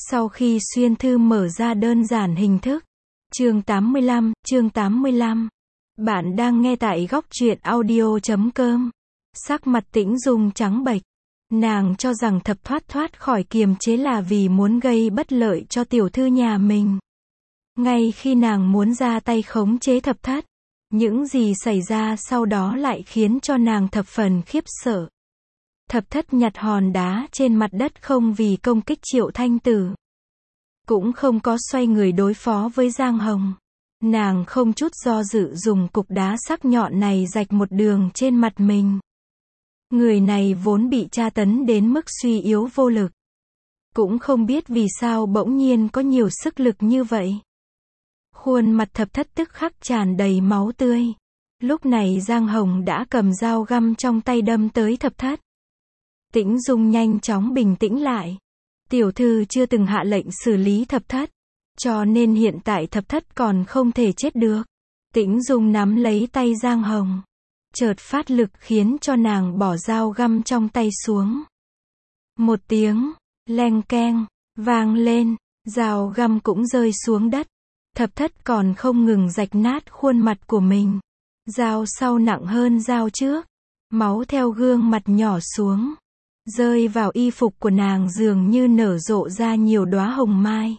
Sau khi xuyên thư mở ra đơn giản hình thức. Chương 85. Bạn đang nghe tại góc truyện audio.com. Sắc mặt Tĩnh Dung trắng bệch. Nàng cho rằng Thập thoát khỏi kiềm chế là vì muốn gây bất lợi cho tiểu thư nhà mình. Ngay khi nàng muốn ra tay khống chế Thập Thất, những gì xảy ra sau đó lại khiến cho nàng thập phần khiếp sợ. Thập Thất nhặt hòn đá trên mặt đất không vì công kích Triệu Thanh Tử, cũng không có xoay người đối phó với Giang Hồng. Nàng không chút do dự dùng cục đá sắc nhọn này rạch một đường trên mặt mình. Người này vốn bị tra tấn đến mức suy yếu vô lực, cũng không biết vì sao bỗng nhiên có nhiều sức lực như vậy. Khuôn mặt Thập Thất tức khắc tràn đầy máu tươi. Lúc này Giang Hồng đã cầm dao găm trong tay đâm tới Thập Thất. Tĩnh Dung nhanh chóng bình tĩnh lại. Tiểu thư chưa từng hạ lệnh xử lý Thập Thất, cho nên hiện tại Thập Thất còn không thể chết được. Tĩnh Dung nắm lấy tay Giang Hồng, chợt phát lực khiến cho nàng bỏ dao găm trong tay xuống. Một tiếng leng keng vang lên, dao găm cũng rơi xuống đất. Thập Thất còn không ngừng rạch nát khuôn mặt của mình. Dao sau nặng hơn dao trước. Máu theo gương mặt nhỏ xuống, rơi vào y phục của nàng dường như nở rộ ra nhiều đóa hồng mai.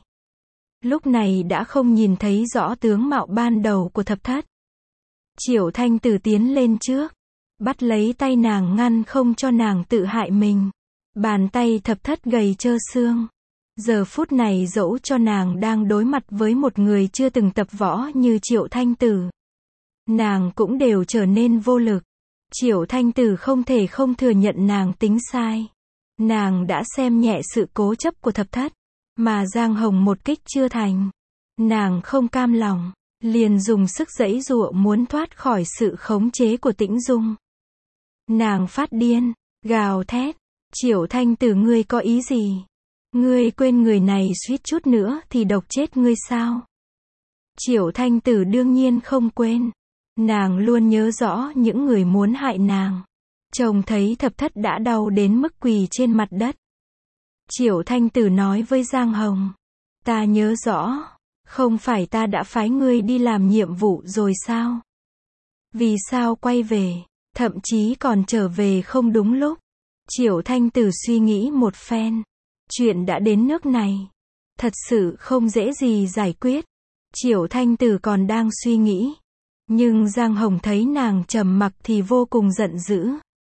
Lúc này đã không nhìn thấy rõ tướng mạo ban đầu của Thập Thất. Triệu Thanh Tử tiến lên trước, bắt lấy tay nàng ngăn không cho nàng tự hại mình. Bàn tay Thập Thất gầy trơ xương. Giờ phút này dẫu cho nàng đang đối mặt với một người chưa từng tập võ như Triệu Thanh Tử, nàng cũng đều trở nên vô lực. Triệu Thanh Tử không thể không thừa nhận nàng tính sai. Nàng đã xem nhẹ sự cố chấp của Thập Thất, mà Giang Hồng một kích chưa thành. Nàng không cam lòng, liền dùng sức giãy giụa muốn thoát khỏi sự khống chế của Tĩnh Dung. Nàng phát điên, gào thét, Triệu Thanh Tử ngươi có ý gì? Ngươi quên người này suýt chút nữa thì độc chết ngươi sao? Triệu Thanh Tử đương nhiên không quên. Nàng luôn nhớ rõ những người muốn hại nàng. Trông thấy Thập Thất đã đau đến mức quỳ trên mặt đất. Triệu Thanh Tử nói với Giang Hồng, ta nhớ rõ, không phải ta đã phái ngươi đi làm nhiệm vụ rồi sao? Vì sao quay về, thậm chí còn trở về không đúng lúc? Triệu Thanh Tử suy nghĩ một phen. Chuyện đã đến nước này, thật sự không dễ gì giải quyết. Triệu Thanh Tử còn đang suy nghĩ, nhưng Giang Hồng thấy nàng trầm mặc thì vô cùng giận dữ.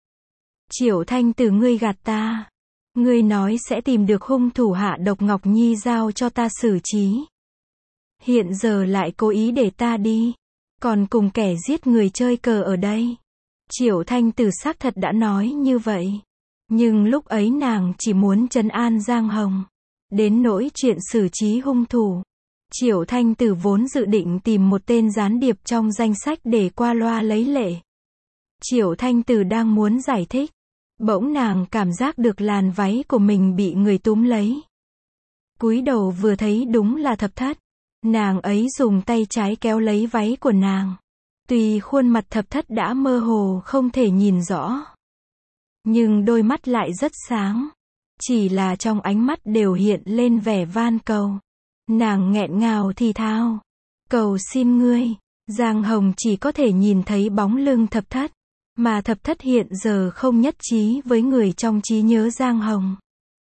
Triệu Thanh Tử ngươi gạt ta. Ngươi nói sẽ tìm được hung thủ hạ độc Ngọc Nhi giao cho ta xử trí. Hiện giờ lại cố ý để ta đi, còn cùng kẻ giết người chơi cờ ở đây. Triệu Thanh Tử xác thật đã nói như vậy. Nhưng lúc ấy nàng chỉ muốn trấn an Giang Hồng. Đến nỗi chuyện xử trí hung thủ, Triệu Thanh Tử vốn dự định tìm một tên gián điệp trong danh sách để qua loa lấy lệ. Triệu Thanh Tử đang muốn giải thích, bỗng nàng cảm giác được làn váy của mình bị người túm lấy. Cúi đầu vừa thấy đúng là Thập Thất. Nàng ấy dùng tay trái kéo lấy váy của nàng. Tuy khuôn mặt Thập Thất đã mơ hồ không thể nhìn rõ, nhưng đôi mắt lại rất sáng. Chỉ là trong ánh mắt đều hiện lên vẻ van cầu. Nàng nghẹn ngào thì thào, cầu xin ngươi. Giang Hồng chỉ có thể nhìn thấy bóng lưng Thập Thất, mà Thập Thất hiện giờ không nhất trí với người trong trí nhớ Giang Hồng.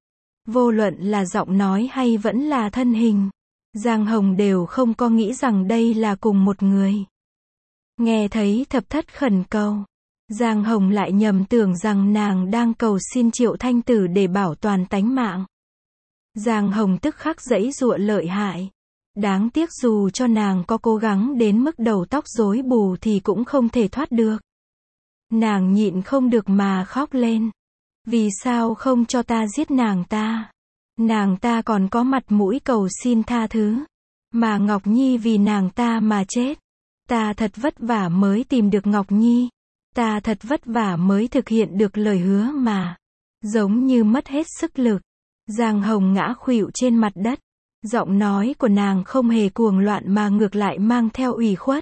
Vô luận là giọng nói hay vẫn là thân hình, Giang Hồng đều không có nghĩ rằng đây là cùng một người. Nghe thấy Thập Thất khẩn cầu, Giang Hồng lại nhầm tưởng rằng nàng đang cầu xin Triệu Thanh Tử để bảo toàn tánh mạng. Giang Hồng tức khắc giãy giụa lợi hại. Đáng tiếc dù cho nàng có cố gắng đến mức đầu tóc rối bù thì cũng không thể thoát được. Nàng nhịn không được mà khóc lên. Vì sao không cho ta giết nàng ta? Nàng ta còn có mặt mũi cầu xin tha thứ. Mà Ngọc Nhi vì nàng ta mà chết. Ta thật vất vả mới tìm được Ngọc Nhi. Ta thật vất vả mới thực hiện được lời hứa mà. Giống như mất hết sức lực. Giang Hồng ngã khuỵu trên mặt đất. Giọng nói của nàng không hề cuồng loạn mà ngược lại mang theo ủy khuất.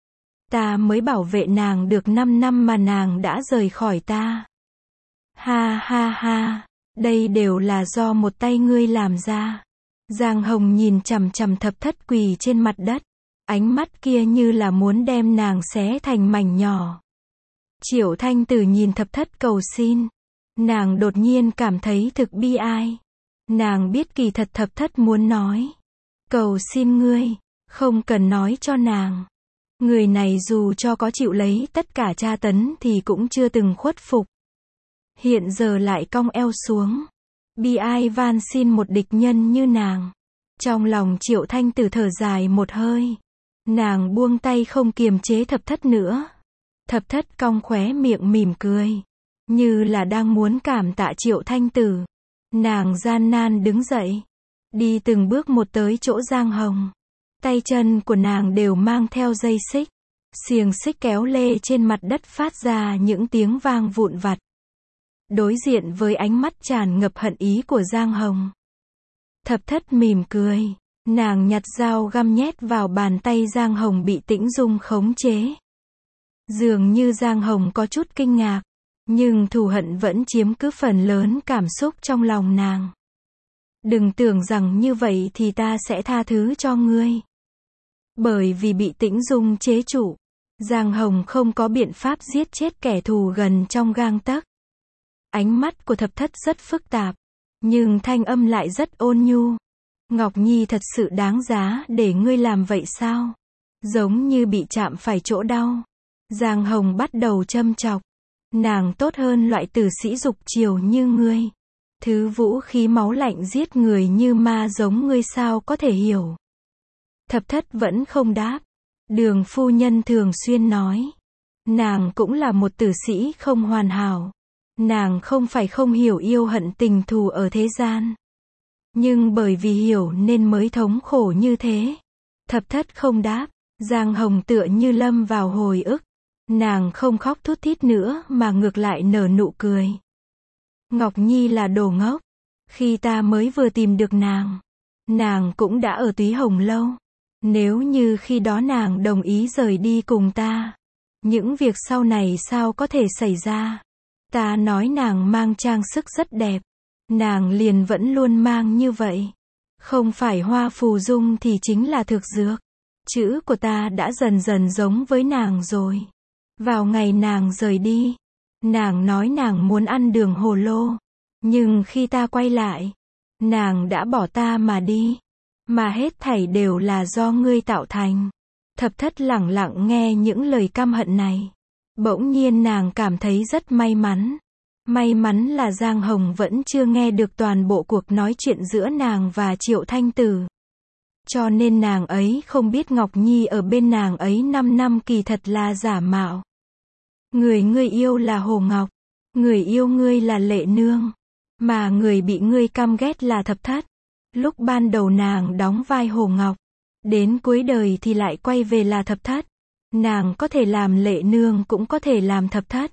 Ta mới bảo vệ nàng được 5 năm mà nàng đã rời khỏi ta. Ha ha ha, đây đều là do một tay ngươi làm ra. Giang Hồng nhìn chằm chằm Thập Thất quỳ trên mặt đất. Ánh mắt kia như là muốn đem nàng xé thành mảnh nhỏ. Triệu Thanh Tử nhìn Thập Thất cầu xin. Nàng đột nhiên cảm thấy thực bi ai. Nàng biết kỳ thật Thập Thất muốn nói. Cầu xin ngươi, không cần nói cho nàng. Người này dù cho có chịu lấy tất cả tra tấn thì cũng chưa từng khuất phục. Hiện giờ lại cong eo xuống. Bi ai van xin một địch nhân như nàng. Trong lòng Triệu Thanh Tử thở dài một hơi. Nàng buông tay không kiềm chế Thập Thất nữa. Thập Thất cong khóe miệng mỉm cười. Như là đang muốn cảm tạ Triệu Thanh Tử. Nàng gian nan đứng dậy. Đi từng bước một tới chỗ Giang Hồng. Tay chân của nàng đều mang theo dây xích. Xiềng xích kéo lê trên mặt đất phát ra những tiếng vang vụn vặt. Đối diện với ánh mắt tràn ngập hận ý của Giang Hồng. Thập Thất mỉm cười. Nàng nhặt dao găm nhét vào bàn tay Giang Hồng bị Tĩnh Dung khống chế. Dường như Giang Hồng có chút kinh ngạc. Nhưng thù hận vẫn chiếm cứ phần lớn cảm xúc trong lòng nàng. Đừng tưởng rằng như vậy thì ta sẽ tha thứ cho ngươi. Bởi vì bị Tĩnh Dung chế trụ. Giang Hồng không có biện pháp giết chết kẻ thù gần trong gang tấc. Ánh mắt của Thập Thất rất phức tạp. Nhưng thanh âm lại rất ôn nhu. Ngọc Nhi thật sự đáng giá để ngươi làm vậy sao? Giống như bị chạm phải chỗ đau. Giang Hồng bắt đầu châm chọc. Nàng tốt hơn loại tử sĩ dục chiều như ngươi. Thứ vũ khí máu lạnh giết người như ma giống ngươi sao có thể hiểu. Thập Thất vẫn không đáp. Đường phu nhân thường xuyên nói. Nàng cũng là một tử sĩ không hoàn hảo. Nàng không phải không hiểu yêu hận tình thù ở thế gian. Nhưng bởi vì hiểu nên mới thống khổ như thế. Thập Thất không đáp. Giang Hồng tựa như lâm vào hồi ức. Nàng không khóc thút thít nữa mà ngược lại nở nụ cười. Ngọc Nhi là đồ ngốc. Khi ta mới vừa tìm được nàng cũng đã ở Túy Hồng lâu. Nếu như khi đó nàng đồng ý rời đi cùng ta, những việc sau này sao có thể xảy ra? Ta nói nàng mang trang sức rất đẹp. Nàng liền vẫn luôn mang như vậy. Không phải hoa phù dung thì chính là thực dược. Chữ của ta đã dần dần giống với nàng rồi. Vào ngày nàng rời đi, nàng nói nàng muốn ăn đường hồ lô. Nhưng khi ta quay lại, nàng đã bỏ ta mà đi. Mà hết thảy đều là do ngươi tạo thành. Thập Thất lẳng lặng nghe những lời căm hận này. Bỗng nhiên nàng cảm thấy rất may mắn. May mắn là Giang Hồng vẫn chưa nghe được toàn bộ cuộc nói chuyện giữa nàng và Triệu Thanh Tử. Cho nên nàng ấy không biết Ngọc Nhi ở bên nàng ấy 5 năm kỳ thật là giả mạo. Người ngươi yêu là Hồ Ngọc. Người yêu ngươi là Lệ Nương. Mà người bị ngươi căm ghét là Thập Thất. Lúc ban đầu nàng đóng vai Hồ Ngọc. Đến cuối đời thì lại quay về là Thập Thất. Nàng có thể làm Lệ Nương cũng có thể làm Thập Thất.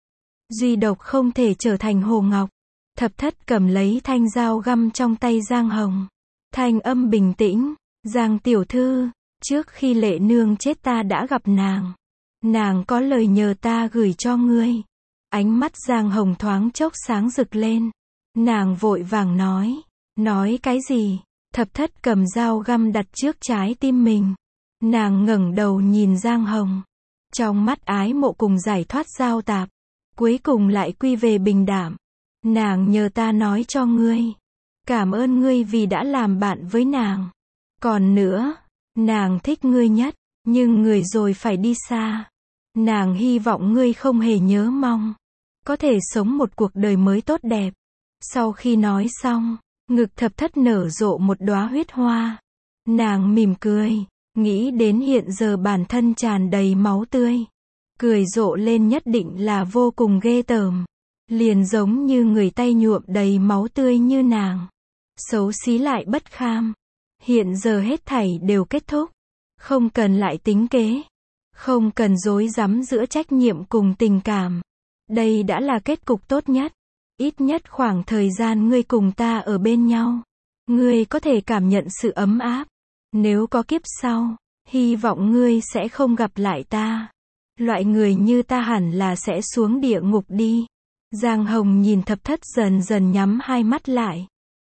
Duy độc không thể trở thành Hồ Ngọc. Thập Thất cầm lấy thanh dao găm trong tay Giang Hồng. Thanh âm bình tĩnh. Giang tiểu thư, trước khi Lệ Nương chết ta đã gặp nàng. Nàng có lời nhờ ta gửi cho ngươi. Ánh mắt Giang Hồng thoáng chốc sáng rực lên. Nàng vội vàng nói. Nói cái gì? Thập Thất cầm dao găm đặt trước trái tim mình. Nàng ngẩng đầu nhìn Giang Hồng. Trong mắt ái mộ cùng giải thoát giao tạp. Cuối cùng lại quy về bình đạm. Nàng nhờ ta nói cho ngươi. Cảm ơn ngươi vì đã làm bạn với nàng. Còn nữa, nàng thích ngươi nhất. Nhưng người rồi phải đi xa. Nàng hy vọng ngươi không hề nhớ mong. Có thể sống một cuộc đời mới tốt đẹp. Sau khi nói xong, ngực Thập Thất nở rộ một đóa huyết hoa. Nàng mỉm cười, nghĩ đến hiện giờ bản thân tràn đầy máu tươi. Cười rộ lên nhất định là vô cùng ghê tởm. Liền giống như người tay nhuộm đầy máu tươi như nàng. Xấu xí lại bất kham. Hiện giờ hết thảy đều kết thúc. Không cần lại tính kế. Không cần rối rắm giữa trách nhiệm cùng tình cảm. Đây đã là kết cục tốt nhất. Ít nhất khoảng thời gian ngươi cùng ta ở bên nhau. Ngươi có thể cảm nhận sự ấm áp. Nếu có kiếp sau, hy vọng ngươi sẽ không gặp lại ta. Loại người như ta hẳn là sẽ xuống địa ngục đi. Giang Hồng nhìn Thập Thất dần dần nhắm hai mắt lại.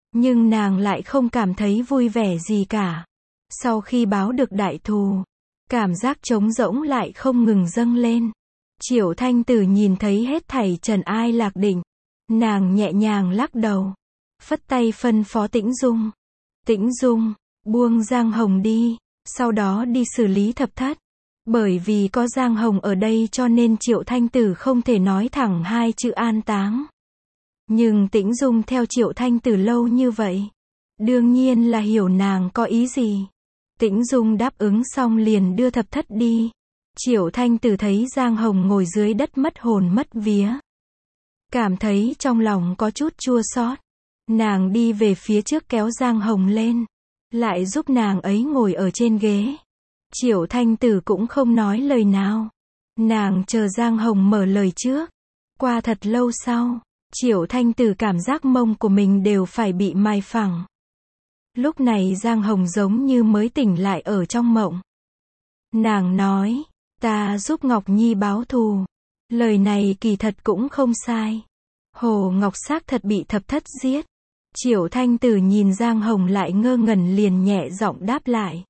Nhưng nàng lại không cảm thấy vui vẻ gì cả. Sau khi báo được đại thù, cảm giác trống rỗng lại không ngừng dâng lên. Triệu Thanh Tử nhìn thấy hết thảy trần ai lạc định. Nàng nhẹ nhàng lắc đầu, phất tay phân phó Tĩnh Dung. Tĩnh Dung, buông Giang Hồng đi, sau đó đi xử lý thập thất. Bởi vì có Giang Hồng ở đây cho nên Triệu Thanh Tử không thể nói thẳng hai chữ an táng. Nhưng Tĩnh Dung theo Triệu Thanh Tử lâu như vậy, đương nhiên là hiểu nàng có ý gì. Tĩnh Dung đáp ứng xong liền đưa thập thất đi. Triệu Thanh Tử thấy Giang Hồng ngồi dưới đất mất hồn mất vía, cảm thấy trong lòng có chút chua xót. Nàng đi về phía trước kéo Giang Hồng lên, lại giúp nàng ấy ngồi ở trên ghế. Triệu Thanh Tử cũng không nói lời nào. Nàng chờ Giang Hồng mở lời trước. Qua thật lâu sau, Triệu Thanh Tử cảm giác mông của mình đều phải bị mài phẳng. Lúc này Giang Hồng giống như mới tỉnh lại ở trong mộng. Nàng nói, ta giúp Ngọc Nhi báo thù. Lời này kỳ thật cũng không sai. Hồ Ngọc xác thật bị thập thất giết. Triệu Thanh Tử nhìn Giang Hồng lại ngơ ngẩn liền nhẹ giọng đáp lại.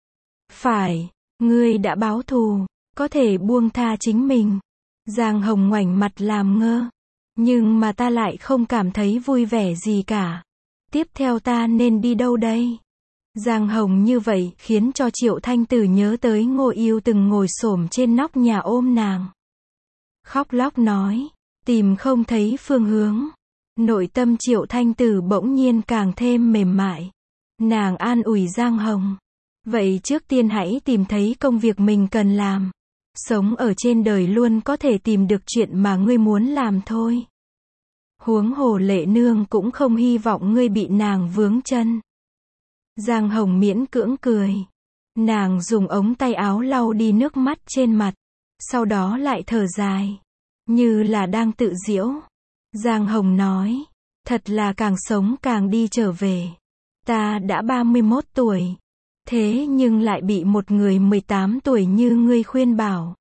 Phải, ngươi đã báo thù, có thể buông tha chính mình. Giang Hồng ngoảnh mặt làm ngơ. Nhưng mà ta lại không cảm thấy vui vẻ gì cả. Tiếp theo ta nên đi đâu đây? Giang Hồng như vậy khiến cho Triệu Thanh Tử nhớ tới Ngô Yêu từng ngồi xổm trên nóc nhà ôm nàng. Khóc lóc nói, tìm không thấy phương hướng. Nội tâm Triệu Thanh Tử bỗng nhiên càng thêm mềm mại. Nàng an ủi Giang Hồng. Vậy trước tiên hãy tìm thấy công việc mình cần làm. Sống ở trên đời luôn có thể tìm được chuyện mà ngươi muốn làm thôi. Huống hồ Lệ Nương cũng không hy vọng ngươi bị nàng vướng chân. Giang Hồng miễn cưỡng cười. Nàng dùng ống tay áo lau đi nước mắt trên mặt. Sau đó lại thở dài. Như là đang tự giễu. Giang Hồng nói. Thật là càng sống càng đi trở về. Ta đã 31 tuổi. Thế nhưng lại bị một người 18 tuổi như ngươi khuyên bảo.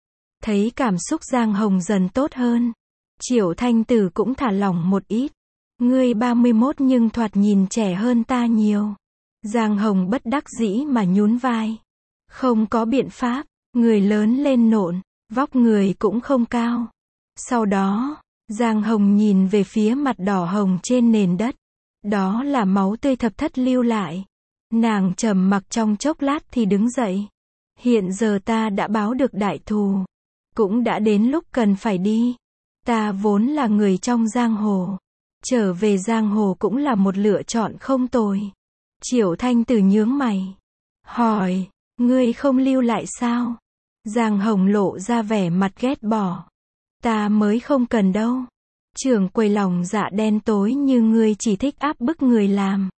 Thấy cảm xúc Giang Hồng dần tốt hơn. Triệu Thanh Tử cũng thả lỏng một ít. Ngươi 31 nhưng thoạt nhìn trẻ hơn ta nhiều. Giang Hồng bất đắc dĩ mà nhún vai. Không có biện pháp, người lớn lên nộn, vóc người cũng không cao. Sau đó, Giang Hồng nhìn về phía mặt đỏ hồng trên nền đất. Đó là máu tươi thập thất lưu lại. Nàng trầm mặc trong chốc lát thì đứng dậy. Hiện giờ ta đã báo được đại thù. Cũng đã đến lúc cần phải đi. Ta vốn là người trong giang hồ. Trở về giang hồ cũng là một lựa chọn không tồi. Triệu Thanh Tử nhướng mày. Hỏi, ngươi không lưu lại sao? Giang Hồng lộ ra vẻ mặt ghét bỏ. Ta mới không cần đâu. Trưởng quầy lòng dạ đen tối như ngươi chỉ thích áp bức người làm.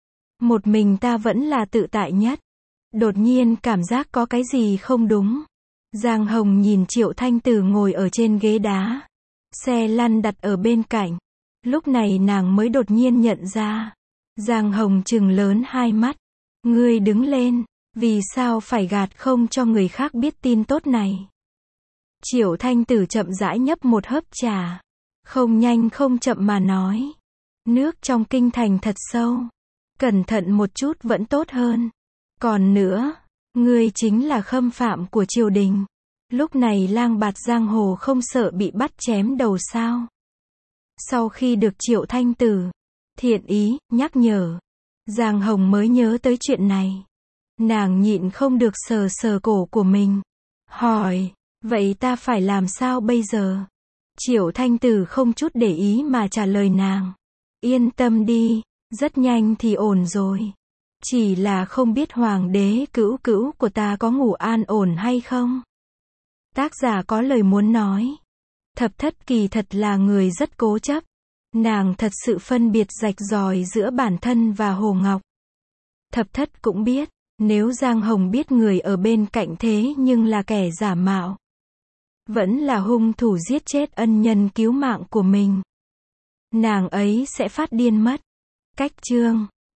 Một mình ta vẫn là tự tại nhất. Đột nhiên cảm giác có cái gì không đúng. Giang Hồng nhìn Triệu Thanh Tử ngồi ở trên ghế đá. Xe lăn đặt ở bên cạnh. Lúc này nàng mới đột nhiên nhận ra. Giang Hồng trừng lớn hai mắt. Ngươi đứng lên. Vì sao phải gạt không cho người khác biết tin tốt này? Triệu Thanh Tử chậm rãi nhấp một hớp trà. Không nhanh không chậm mà nói. Nước trong kinh thành thật sâu. Cẩn thận một chút vẫn tốt hơn. Còn nữa, ngươi chính là khâm phạm của triều đình. Lúc này lang bạt giang hồ không sợ bị bắt chém đầu sao? Sau khi được Triệu Thanh Tử thiện ý nhắc nhở, Giang Hồng mới nhớ tới chuyện này. Nàng nhịn không được sờ sờ cổ của mình. Hỏi, vậy ta phải làm sao bây giờ? Triệu Thanh Tử không chút để ý mà trả lời nàng. Yên tâm đi, rất nhanh thì ổn rồi. Chỉ là không biết hoàng đế cữu cữu của ta có ngủ an ổn hay không? Tác giả có lời muốn nói. Thập thất kỳ thật là người rất cố chấp. Nàng thật sự phân biệt rạch ròi giữa bản thân và Hồ Ngọc. Thập thất cũng biết, nếu Giang Hồng biết người ở bên cạnh thế nhưng là kẻ giả mạo. Vẫn là hung thủ giết chết ân nhân cứu mạng của mình. Nàng ấy sẽ phát điên mất. Cách chương